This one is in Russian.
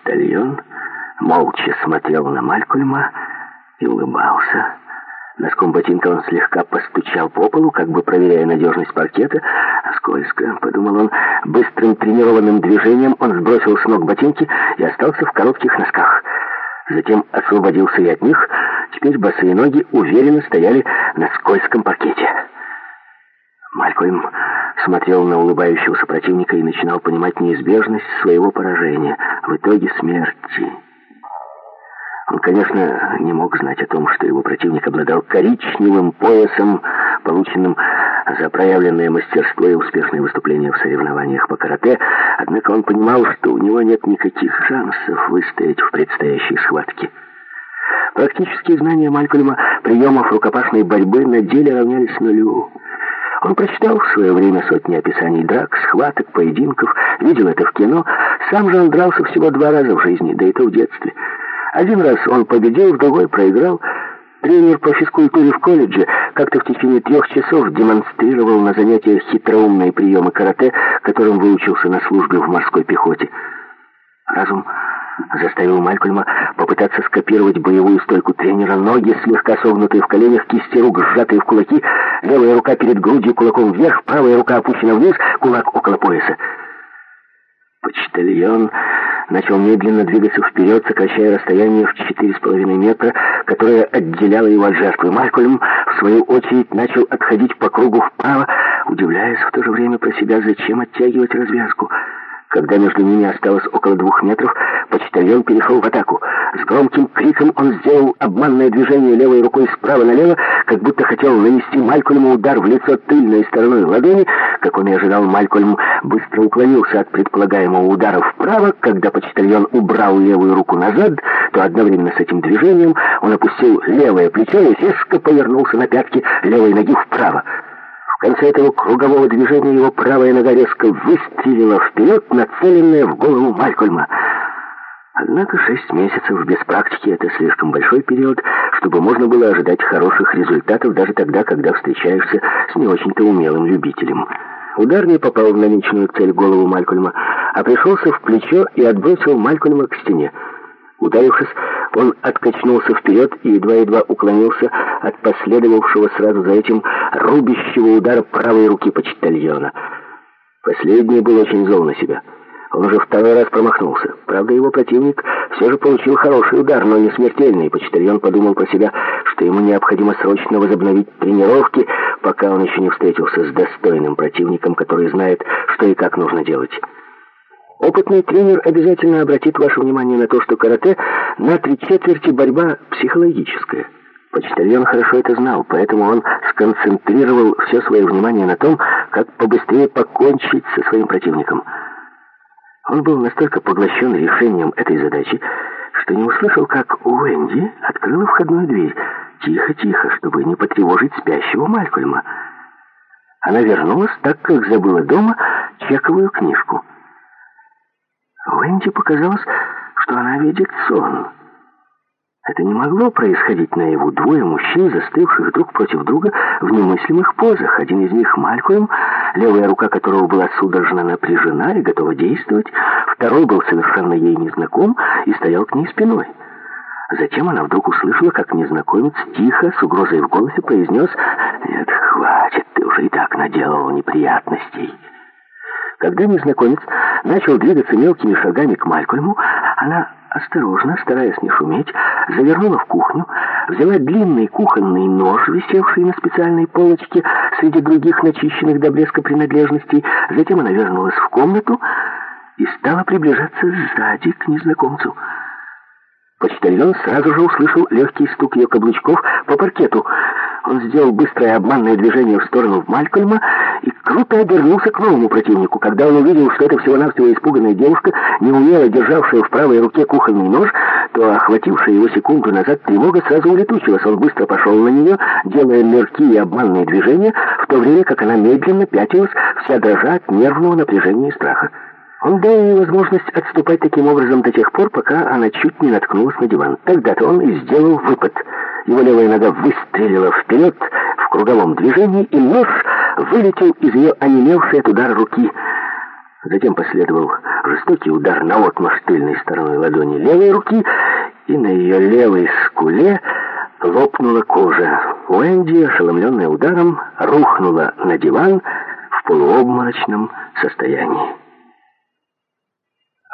Почтальон молча смотрел на Малькольма и улыбался. Носком ботинка он слегка постучал по полу, как бы проверяя надежность паркета. «Скользко», — подумал он. Быстрым тренированным движением он сбросил с ног ботинки и остался в коротких носках. Затем освободился и от них. Теперь босые ноги уверенно стояли на скользком паркете. Малькольм смотрел на улыбающегося противника и начинал понимать неизбежность своего поражения, в итоге смерти. Он, конечно, не мог знать о том, что его противник обладал коричневым поясом, полученным за проявленное мастерство и успешные выступления в соревнованиях по карате, однако он понимал, что у него нет никаких шансов выстоять в предстоящей схватке. Практические знания Малькольма приемов рукопашной борьбы на деле равнялись нулю. Он прочитал в свое время сотни описаний драк, схваток, поединков, видел это в кино. Сам же он дрался всего 2 раза в жизни, да и то в детстве. Один раз он победил, в другой проиграл. Тренер по физкультуре в колледже как-то в течение 3 часов демонстрировал на занятиях хитроумные приемы карате, которым выучился на службе в морской пехоте. Разум заставил Малькольма попытаться скопировать боевую стойку тренера. Ноги слегка согнутые в коленях, кисти рук сжатые в кулаки, левая рука перед грудью, кулаком вверх, правая рука опущена вниз, кулак около пояса. Почтальон начал медленно двигаться вперед, сокращая расстояние в 4,5 метра, которое отделяло его от жертвы. Малькольм, в свою очередь, начал отходить по кругу вправо, удивляясь в то же время про себя, зачем оттягивать развязку. Когда между ними осталось около 2 метров, почтальон перешел в атаку. С громким криком он сделал обманное движение левой рукой справа налево, как будто хотел нанести Малькольму удар в лицо тыльной стороной ладони. Как он и ожидал, Малькольм быстро уклонился от предполагаемого удара вправо. Когда почтальон убрал левую руку назад, то одновременно с этим движением он опустил левое плечо и резко повернулся на пятки левой ноги вправо. В конце этого кругового движения его правая нога резко выстрелила вперед, нацеленная в голову Малькольма. Однако 6 месяцев без практики — это слишком большой период, чтобы можно было ожидать хороших результатов даже тогда, когда встречаешься с не очень-то умелым любителем. Удар не попал в намеченную цель голову Малькольма, а пришелся в плечо и отбросил Малькольма к стене. Ударившись, он откачнулся вперед и едва-едва уклонился от последовавшего сразу за этим рубящего удара правой руки почтальона. Последний был очень зол на себя. Он уже 2-й раз промахнулся. Правда, его противник все же получил хороший удар, но не смертельный. Почтальон подумал про себя, что ему необходимо срочно возобновить тренировки, пока он еще не встретился с достойным противником, который знает, что и как нужно делать. Опытный тренер обязательно обратит ваше внимание на то, что карате на 3/4 борьба психологическая. Почтальон хорошо это знал, поэтому он сконцентрировал все свое внимание на том, как побыстрее покончить со своим противником. Он был настолько поглощен решением этой задачи, что не услышал, как Уэнди открыла входную дверь. Тихо-тихо, чтобы не потревожить спящего Малькольма. Она вернулась, так как забыла дома чековую книжку. Уэнди показалось, что она видит сон. Это не могло происходить наяву. 2 мужчин, застывших друг против друга в немыслимых позах. Один из них — Малькольм, левая рука которого была судорожно напряжена и готова действовать. Второй был совершенно ей незнаком и стоял к ней спиной. Затем она вдруг услышала, как незнакомец тихо, с угрозой в голосе произнес: «Нет, хватит, ты уже и так наделал неприятностей». Когда незнакомец начал двигаться мелкими шагами к Малькольму, она осторожно, стараясь не шуметь, завернула в кухню, взяла длинный кухонный нож, висевший на специальной полочке среди других начищенных до блеска принадлежностей. Затем она вернулась в комнату и стала приближаться сзади к незнакомцу. Почтальон сразу же услышал легкий стук ее каблучков по паркету. Он сделал быстрое обманное движение в сторону Малькольма и круто обернулся к новому противнику. Когда он увидел, что это всего-навсего испуганная девушка, неумело державшая в правой руке кухонный нож, то охватившая его секунду назад тревога сразу улетучилась. Он быстро пошел на нее, делая легкие и обманные движения, в то время как она медленно пятилась, вся дрожа от нервного напряжения и страха. Он дал ей возможность отступать таким образом до тех пор, пока она чуть не наткнулась на диван. Тогда-то он и сделал выпад. Его левая нога выстрелила вперед в круговом движении, и нож вылетел из ее онемевшей от удара руки. Затем последовал жестокий удар наотмашь тыльной стороной ладони левой руки, и на ее левой скуле лопнула кожа. Уэнди, ошеломленная ударом, рухнула на диван в полуобморочном состоянии.